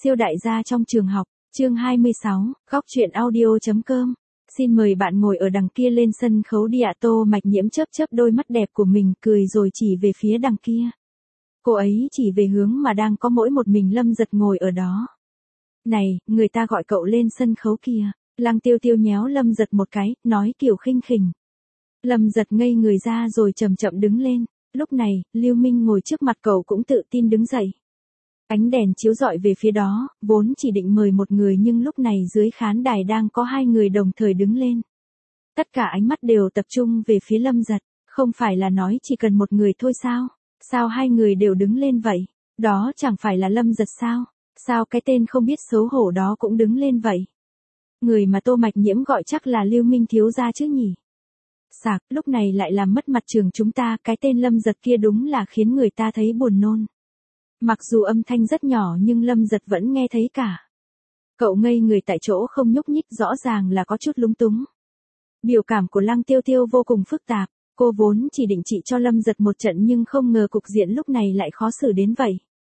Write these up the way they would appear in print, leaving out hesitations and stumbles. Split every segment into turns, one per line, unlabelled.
Siêu đại gia trong trường học, chương 26, góc truyện audio.com. Xin mời bạn ngồi ở đằng kia lên sân khấu đi ạ. Tô Mạch Nhiễm chớp chớp đôi mắt đẹp của mình, cười rồi chỉ về phía đằng kia. Cô ấy chỉ về hướng mà đang có mỗi một mình Lâm Giật ngồi ở đó. Này, người ta gọi cậu lên sân khấu kìa. Lăng Tiêu Tiêu nhéo Lâm Giật một cái, nói kiểu khinh khỉnh. Lâm Giật ngây người ra rồi chậm chậm đứng lên. Lúc này, Lưu Minh ngồi trước mặt cậu cũng tự tin đứng dậy. Ánh đèn chiếu rọi về phía đó, vốn chỉ định mời một người nhưng lúc này dưới khán đài đang có hai người đồng thời đứng lên. Tất cả ánh mắt đều tập trung về phía Lâm Giật, không phải là nói chỉ cần một người thôi sao? Sao hai người đều đứng lên vậy? Đó chẳng phải là Lâm Giật sao? Sao cái tên không biết xấu hổ đó cũng đứng lên vậy? Người mà Tô Mạch Nhiễm gọi chắc là Lưu Minh thiếu gia chứ nhỉ? Sạc, lúc này lại làm mất mặt trường chúng ta, cái tên Lâm Giật kia đúng là khiến người ta thấy buồn nôn. Mặc dù âm thanh rất nhỏ nhưng Lâm Giật vẫn nghe thấy cả. Cậu ngây người tại chỗ không nhúc nhích, rõ ràng là có chút lúng túng. Biểu cảm của Lăng Tiêu Tiêu vô cùng phức tạp, cô vốn chỉ định trị cho Lâm Giật một trận nhưng không ngờ cục diện lúc này lại khó xử đến vậy.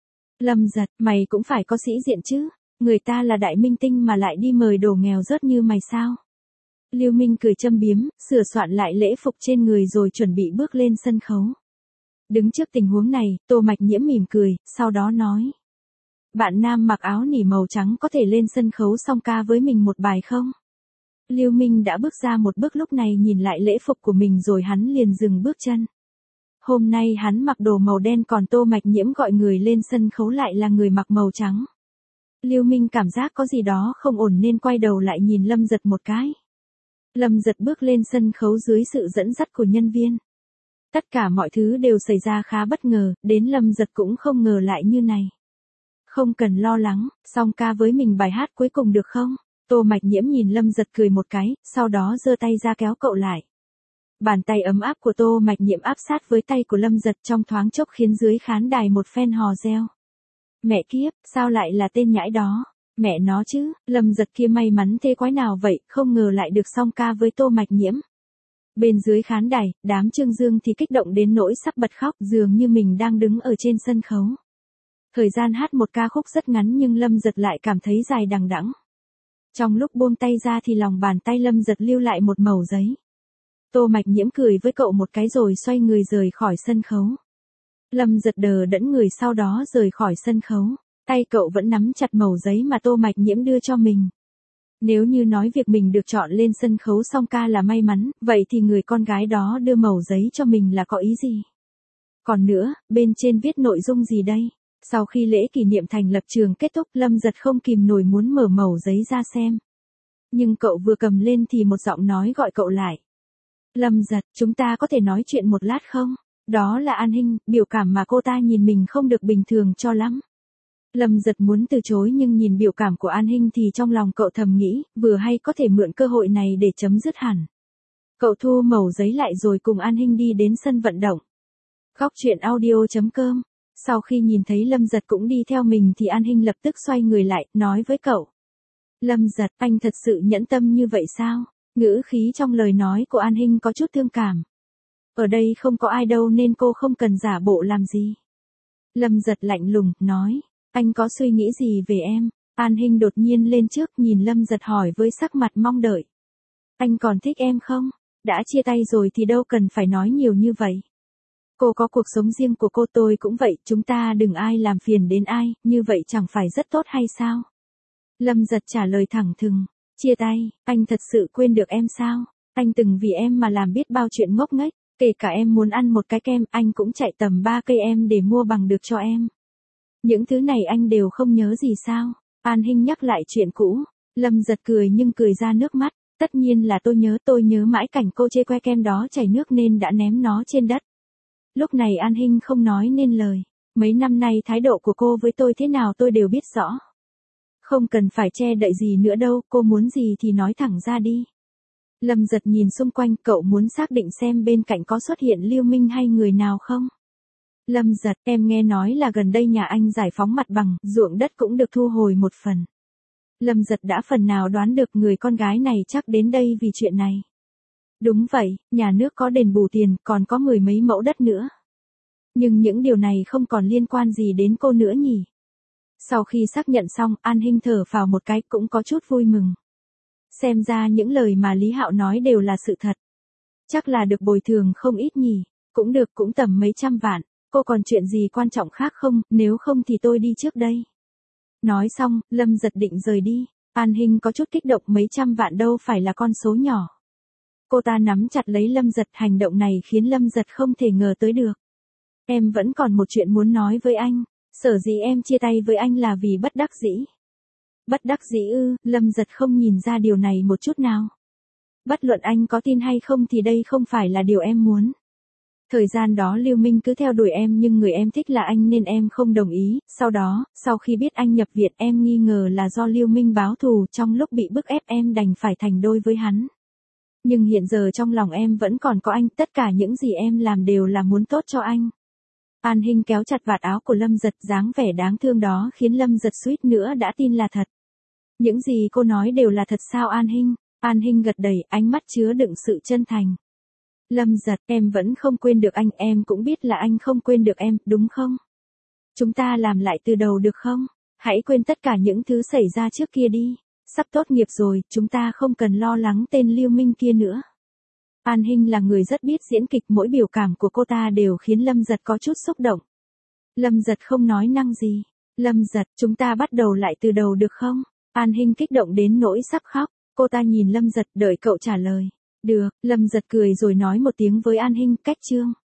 Lâm Giật, mày cũng phải có sĩ diện chứ, người ta là đại minh tinh mà lại đi mời đồ nghèo rớt như mày sao? Lưu Minh cười châm biếm, sửa soạn lại lễ phục trên người rồi chuẩn bị bước lên sân khấu. Đứng trước tình huống này, Tô Mạch Nhiễm mỉm cười, sau đó nói. Bạn nam mặc áo nỉ màu trắng có thể lên sân khấu song ca với mình một bài không? Lưu Minh đã bước ra một bước, lúc này nhìn lại lễ phục của mình rồi hắn liền dừng bước chân. Hôm nay hắn mặc đồ màu đen còn Tô Mạch Nhiễm gọi người lên sân khấu lại là người mặc màu trắng. Lưu Minh cảm giác có gì đó không ổn nên quay đầu lại nhìn Lâm Giật một cái. Lâm Giật bước lên sân khấu dưới sự dẫn dắt của nhân viên. Tất cả mọi thứ đều xảy ra khá bất ngờ, đến Lâm Giật cũng không ngờ lại như này. Không cần lo lắng, song ca với mình bài hát cuối cùng được không? Tô Mạch Nhiễm nhìn Lâm Giật cười một cái, sau đó giơ tay ra kéo cậu lại. Bàn tay ấm áp của Tô Mạch Nhiễm áp sát với tay của Lâm Giật trong thoáng chốc khiến dưới khán đài một phen hò reo. Mẹ kiếp, sao lại là tên nhãi đó? Mẹ nó chứ, Lâm Giật kia may mắn thế quái nào vậy, không ngờ lại được song ca với Tô Mạch Nhiễm. Bên dưới khán đài, đám Trương Dương thì kích động đến nỗi sắp bật khóc, dường như mình đang đứng ở trên sân khấu. Thời gian hát một ca khúc rất ngắn nhưng Lâm Giật lại cảm thấy dài đằng đẵng. Trong lúc buông tay ra thì lòng bàn tay Lâm Giật lưu lại một mẩu giấy. Tô Mạch Nhiễm cười với cậu một cái rồi xoay người rời khỏi sân khấu. Lâm Giật đờ đẫn người sau đó rời khỏi sân khấu. Tay cậu vẫn nắm chặt mẩu giấy mà Tô Mạch Nhiễm đưa cho mình. Nếu như nói việc mình được chọn lên sân khấu song ca là may mắn, vậy thì người con gái đó đưa mẩu giấy cho mình là có ý gì? Còn nữa, bên trên viết nội dung gì đây? Sau khi lễ kỷ niệm thành lập trường kết thúc, Lâm Giật không kìm nổi muốn mở mẩu giấy ra xem. Nhưng cậu vừa cầm lên thì một giọng nói gọi cậu lại. Lâm Giật, chúng ta có thể nói chuyện một lát không? Đó là An Hinh, biểu cảm mà cô ta nhìn mình không được bình thường cho lắm. Lâm Giật muốn từ chối nhưng nhìn biểu cảm của An Hinh thì trong lòng cậu thầm nghĩ, vừa hay có thể mượn cơ hội này để chấm dứt hẳn. Cậu thu mẩu giấy lại rồi cùng An Hinh đi đến sân vận động. Góc truyện audio.com. Sau khi nhìn thấy Lâm Giật cũng đi theo mình thì An Hinh lập tức xoay người lại, nói với cậu. Lâm Giật, anh thật sự nhẫn tâm như vậy sao? Ngữ khí trong lời nói của An Hinh có chút thương cảm. Ở đây không có ai đâu nên cô không cần giả bộ làm gì. Lâm Giật lạnh lùng, nói. Anh có suy nghĩ gì về em? An Hinh đột nhiên lên trước nhìn Lâm Giật hỏi với sắc mặt mong đợi. Anh còn thích em không? Đã chia tay rồi thì đâu cần phải nói nhiều như vậy. Cô có cuộc sống riêng của cô, tôi cũng vậy, chúng ta đừng ai làm phiền đến ai, như vậy chẳng phải rất tốt hay sao? Lâm Giật trả lời thẳng thừng. Chia tay, anh thật sự quên được em sao? Anh từng vì em mà làm biết bao chuyện ngốc nghếch, kể cả em muốn ăn một cái kem, anh cũng chạy tầm 3 cây em để mua bằng được cho em. Những thứ này anh đều không nhớ gì sao? An Hinh nhắc lại chuyện cũ. Lâm Giật cười nhưng cười ra nước mắt. Tất nhiên là tôi nhớ mãi cảnh cô chê que kem đó chảy nước nên đã ném nó trên đất. Lúc này An Hinh không nói nên lời. Mấy năm nay thái độ của cô với tôi thế nào tôi đều biết rõ. Không cần phải che đậy gì nữa đâu, cô muốn gì thì nói thẳng ra đi. Lâm Giật nhìn xung quanh, cậu muốn xác định xem bên cạnh có xuất hiện Lưu Minh hay người nào không? Lâm Giật, em nghe nói là gần đây nhà anh giải phóng mặt bằng, ruộng đất cũng được thu hồi một phần. Lâm Giật đã phần nào đoán được người con gái này chắc đến đây vì chuyện này. Đúng vậy, nhà nước có đền bù tiền, còn có 10 mấy mẫu đất nữa. Nhưng những điều này không còn liên quan gì đến cô nữa nhỉ? Sau khi xác nhận xong, An Hinh thở phào một cái cũng có chút vui mừng. Xem ra những lời mà Lý Hạo nói đều là sự thật. Chắc là được bồi thường không ít nhỉ, cũng được cũng tầm mấy trăm vạn, cô còn chuyện gì quan trọng khác không, nếu không thì tôi đi trước đây. Nói xong, Lâm Giật định rời đi, An Hinh có chút kích động, mấy trăm vạn đâu phải là con số nhỏ. Cô ta nắm chặt lấy Lâm Giật, hành động này khiến Lâm Giật không thể ngờ tới được. Em vẫn còn một chuyện muốn nói với anh, sở dĩ em chia tay với anh là vì bất đắc dĩ. Bất đắc dĩ ư? Lâm Giật không nhìn ra điều này một chút nào. Bất luận anh có tin hay không thì đây không phải là điều em muốn. Thời gian đó Lưu Minh cứ theo đuổi em nhưng người em thích là anh nên em không đồng ý, sau đó, sau khi biết anh nhập viện em nghi ngờ là do Lưu Minh báo thù, trong lúc bị bức ép em đành phải thành đôi với hắn. Nhưng hiện giờ trong lòng em vẫn còn có anh, tất cả những gì em làm đều là muốn tốt cho anh. An Hinh kéo chặt vạt áo của Lâm Giật, dáng vẻ đáng thương đó khiến Lâm Giật suýt nữa đã tin là thật. Những gì cô nói đều là thật sao An Hinh? An Hinh gật đầy, ánh mắt chứa đựng sự chân thành. Lâm Giật, em vẫn không quên được anh, em cũng biết là anh không quên được em, đúng không? Chúng ta làm lại từ đầu được không? Hãy quên tất cả những thứ xảy ra trước kia đi. Sắp tốt nghiệp rồi, chúng ta không cần lo lắng tên Lưu Minh kia nữa. An Hinh là người rất biết diễn kịch, mỗi biểu cảm của cô ta đều khiến Lâm Giật có chút xúc động. Lâm Giật không nói năng gì. Lâm Giật, chúng ta bắt đầu lại từ đầu được không? An Hinh kích động đến nỗi sắp khóc, cô ta nhìn Lâm Giật đợi cậu trả lời. Được, Lâm Giật cười rồi nói một tiếng với An Hinh, cách chương.